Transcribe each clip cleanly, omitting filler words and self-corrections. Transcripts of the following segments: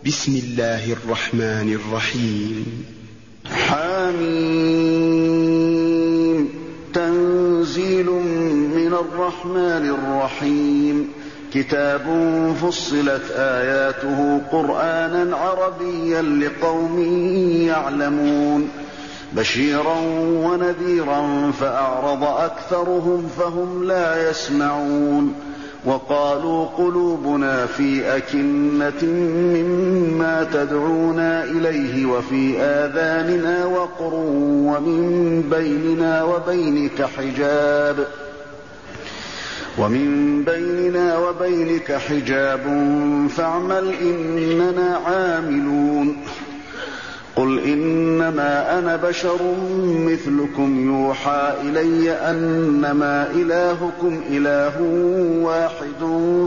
بسم الله الرحمن الرحيم. حميم. تنزيل من الرحمن الرحيم. كتاب فصلت آياته قرآنا عربيا لقوم يعلمون بشيرا ونذيرا فأعرض أكثرهم فهم لا يسمعون وقالوا قلوبنا في أكنة مما تدعونا إليه وفي آذاننا وقر ومن بيننا وبينك حجاب فاعمل إننا عاملون. قل إنما أنا بشر مثلكم يوحى إلي أنما إلهكم إله واحد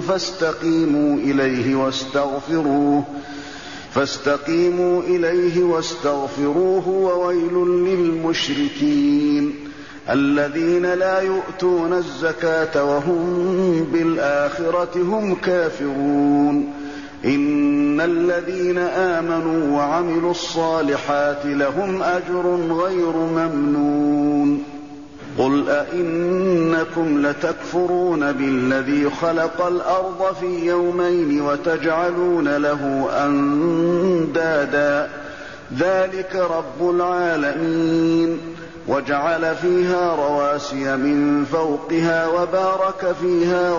فاستقيموا إليه واستغفروه وويل للمشركين الذين لا يؤتون الزكاة وهم بالآخرة هم كافرون. إن الذين آمنوا وعملوا الصالحات لهم أجر غير ممنون. قل أئنكم لتكفرون بالذي خلق الأرض في يومين وتجعلون له أندادا ذلك رب العالمين وجعل فيها رواسي من فوقها وبارك فيها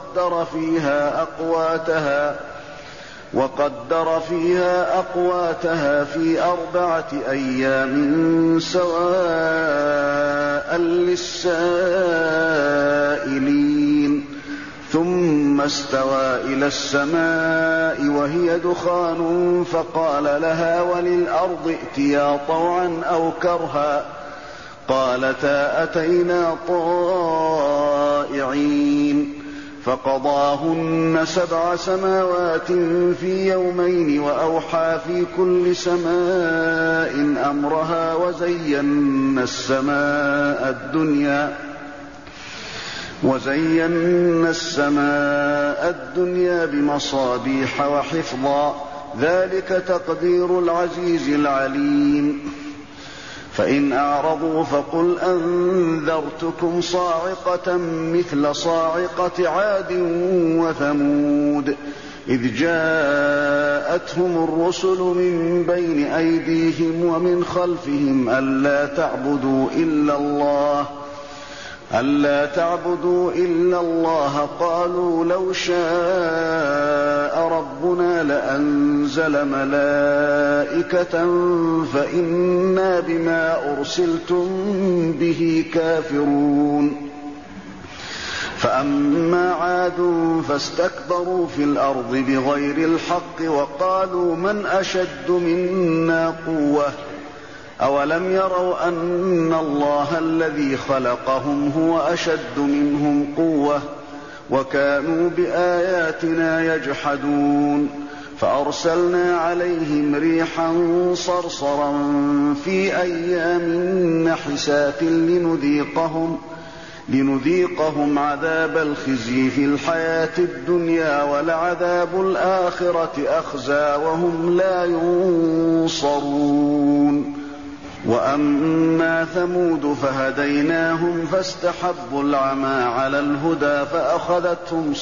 وقدر فيها أقواتها في 4 أيام سواء للسائلين ثم استوى إلى السماء وهي دخان فقال لها وللأرض ائتيا طوعا أو كرها قالتا أتينا طائعين فقضاهن 7 سماوات في يومين وأوحى في كل سماء أمرها وزينا السماء الدنيا بمصابيح وحفظا ذلك تقدير العزيز العليم. فإن أعرضوا فقل أنذرتكم صاعقة مثل صاعقة عاد وثمود إذ جاءتهم الرسل من بين أيديهم ومن خلفهم ألا تعبدوا إلا الله قالوا لو شاء ربنا لأنزل ملائكة فإنا بما أرسلتم به كافرون. فأما عاد فاستكبروا في الأرض بغير الحق وقالوا من أشد منا قوة أولم يروا أن الله الذي خلقهم هو أشد منهم قوة وكانوا بآياتنا يجحدون فأرسلنا عليهم ريحا صرصرا في أيام نحسات لنذيقهم عذاب الخزي في الحياة الدنيا ولعذاب الآخرة أخزى وهم لا ينصرون. وأما ثمود فهديناهم فاستحبوا العمى على الهدى فأخذتهم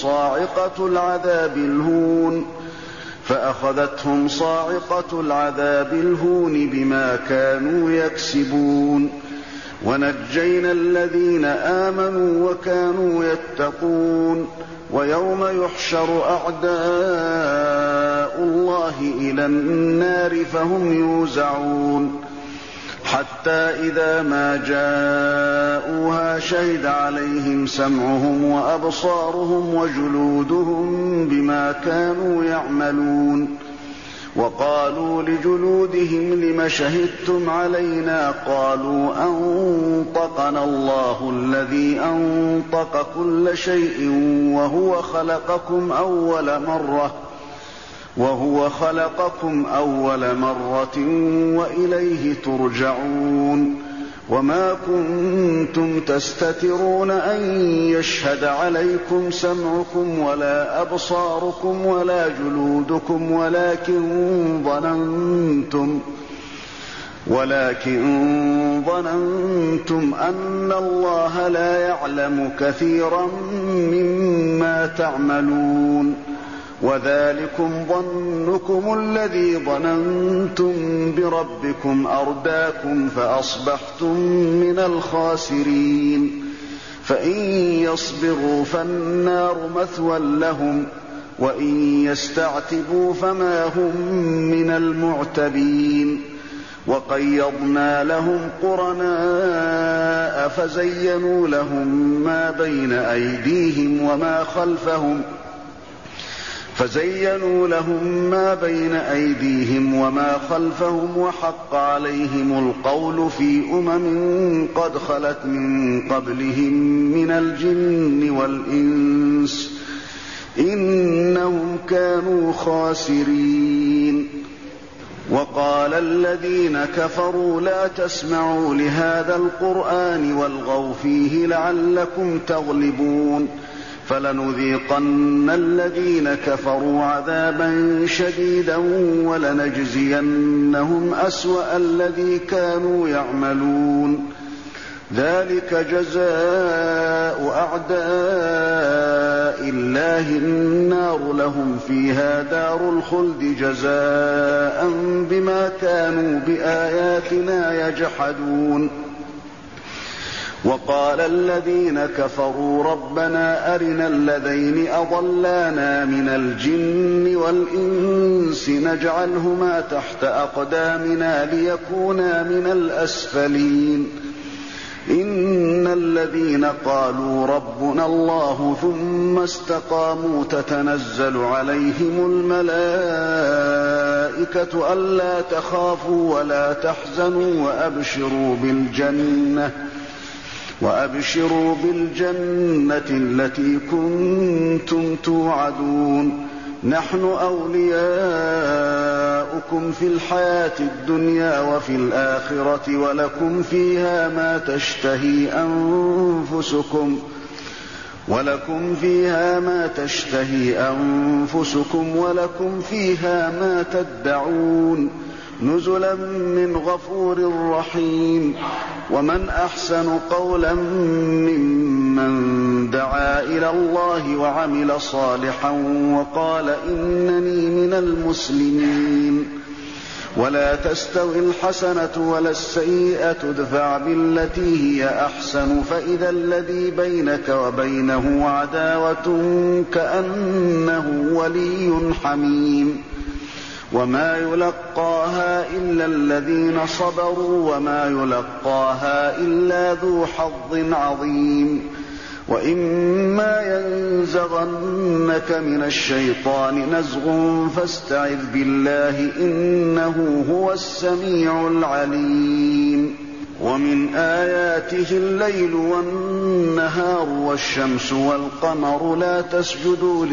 صاعقة العذاب الهون بما كانوا يكسبون. ونجينا الذين آمنوا وكانوا يتقون. ويوم يحشر أعداء الله إلى النار فهم يوزعون حتى إذا ما جاءوها شهد عليهم سمعهم وأبصارهم وجلودهم بما كانوا يعملون. وقالوا لجلودهم لم شهدتم علينا قالوا أنطقنا الله الذي أنطق كل شيء وهو خلقكم أول مرة وإليه ترجعون. وما كنتم تستترون أن يشهد عليكم سمعكم ولا أبصاركم ولا جلودكم ولكن ظننتم أن الله لا يعلم كثيرا مما تعملون وذلكم ظنكم الذي ظننتم بربكم أرداكم فأصبحتم من الخاسرين فإن يصبروا فالنار مثوى لهم وإن يستعتبوا فما هم من المعتبين وقيضنا لهم قرناء فزينوا لهم ما بين أيديهم وما خلفهم وحق عليهم القول في قد خلت من قبلهم من الجن والإنس إنهم كانوا خاسرين وقال الذين كفروا لا تسمعوا لهذا القرآن والغوا فيه لعلكم تغلبون فلنذيقن الذين كفروا عذابا شديدا ولنجزينهم أسوأ الذي كانوا يعملون ذلك جزاء أعداء الله النار لهم فيها دار الخلد جزاء بما كانوا بآياتنا يجحدون وقال الذين كفروا ربنا أرنا الذين أضلانا من الجن والإنس نجعلهما تحت أقدامنا ليكونا من الأسفلين إن الذين قالوا ربنا الله ثم استقاموا تتنزل عليهم الملائكة ألا تخافوا ولا تحزنوا وأبشروا بالجنة التي كنتم توعدون نحن أولياؤكم في الحياة الدنيا وفي الآخرة ولكم فيها ما تشتهي أنفسكم ولكم فيها ما تدعون نزلا من غفور رحيم ومن أحسن قولا ممن دعا إلى الله وعمل صالحا وقال إنني من المسلمين ولا تستوي الحسنة ولا السيئة ادفع بالتي هي أحسن فإذا الذي بينك وبينه عداوة كأنه ولي حميم وما يلقاها إلا الذين صبروا وما يلقاها إلا ذو حظ عظيم وإما ينزغنك من الشيطان نزغ فاستعذ بالله إنه هو السميع العليم ومن آياته الليل والنهار والشمس والقمر لا تسجدوا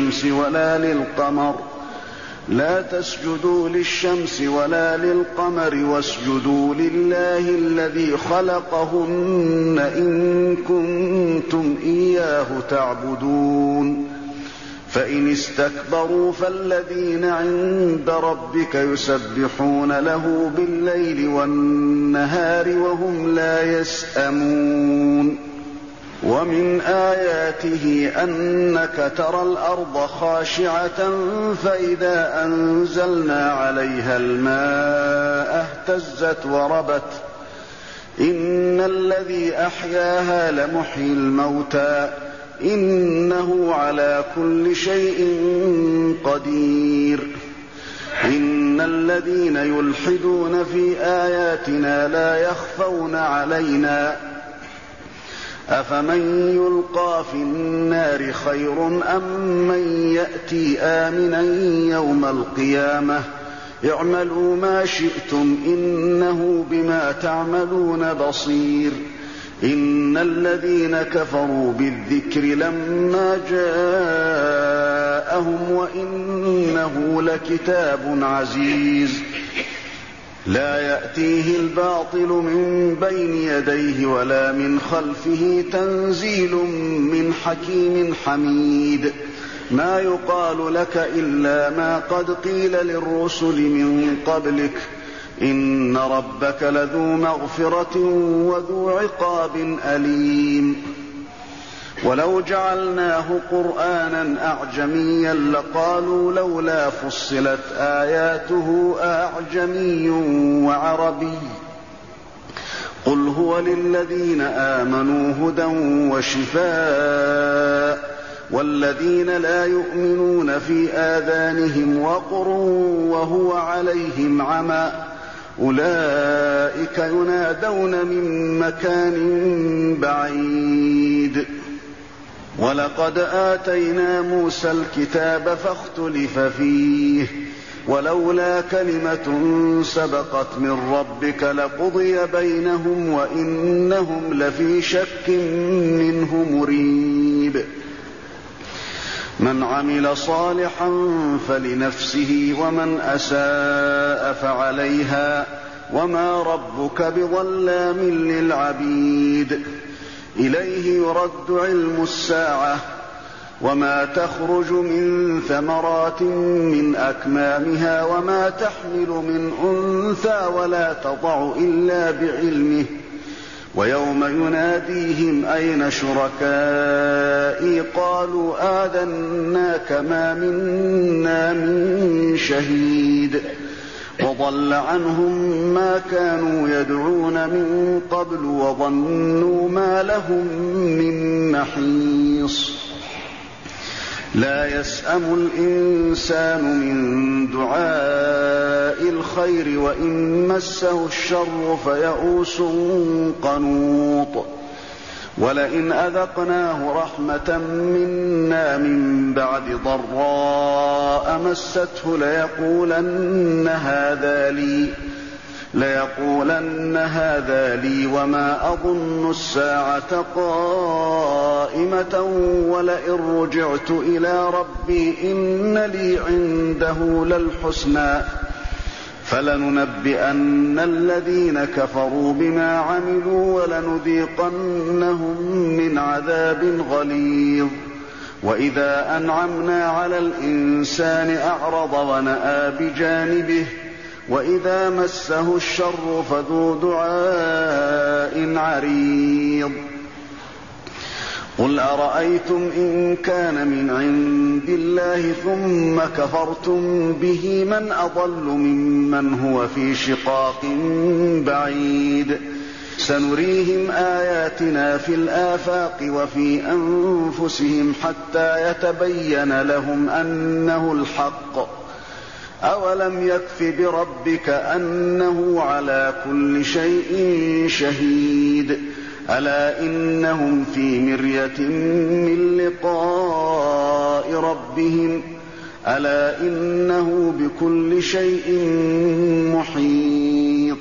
للشمس ولا للقمر واسجدوا لله الذي خلقهن إن كنتم إياه تعبدون فإن استكبروا فالذين عند ربك يسبحون له بالليل والنهار وهم لا يسأمون ومن آياته أنك ترى الأرض خاشعة فإذا أنزلنا عليها الماء اهتزت وربت إن الذي أحياها لمحيي الموتى إنه على كل شيء قدير إن الذين يلحدون في آياتنا لا يخفون علينا أفمن يلقى في النار خير أم من يأتي آمنا يوم القيامة اعملوا ما شئتم إنه بما تعملون بصير إن الذين كفروا بالذكر لما جاءهم وإنه لكتاب عزيز لا يأتيه الباطل من بين يديه ولا من خلفه تنزيل من حكيم حميد ما يقال لك إلا ما قد قيل للرسل من قبلك إن ربك لذو مغفرة وذو عقاب أليم ولو جعلناه قرآنا أعجميا لقالوا لولا فصلت آياته أعجمي وعربي قل هو للذين آمنوا هدى وشفاء والذين لا يؤمنون في آذانهم وقر وهو عليهم عمى أولئك ينادون من مكان بعيد ولقد آتينا موسى الكتاب فاختلف فيه ولولا كلمة سبقت من ربك لقضي بينهم وإنهم لفي شك منه مريب من عمل صالحا فلنفسه ومن أساء فعليها وما ربك بظلام للعبيد إليه يرد علم الساعة وما تخرج من ثمرات من أكمامها وما تحمل من أنثى ولا تضع إلا بعلمه ويوم يناديهم أين شركائي قالوا آذناك ما منا من شهيد وضل عنهم ما كانوا يدعون من قبل وظنوا ما لهم من محيص لا يسأم الإنسان من دعاء الخير وإن مسه الشر فيئوس قنوط ولئن أذقناه رحمة منا من بعد ضراء مسته ليقولن هذا لي وما أظن الساعة قائمة ولئن رجعت إلى ربي إن لي عنده للحسنى فلننبئن الذين كفروا بما عملوا ولنذيقنهم من عذاب غليظ وإذا أنعمنا على الإنسان أعرض ونأى بجانبه وإذا مسه الشر فذو دعاء عريض قل أرأيتم إن كان من عند الله ثم كفرتم به من أضل ممن هو في شقاق بعيد سنريهم آياتنا في الآفاق وفي أنفسهم حتى يتبين لهم أنه الحق أولم يكف بربك أنه على كل شيء شهيد ألا إنهم في مرية من لقاء ربهم ألا إنه بكل شيء محيط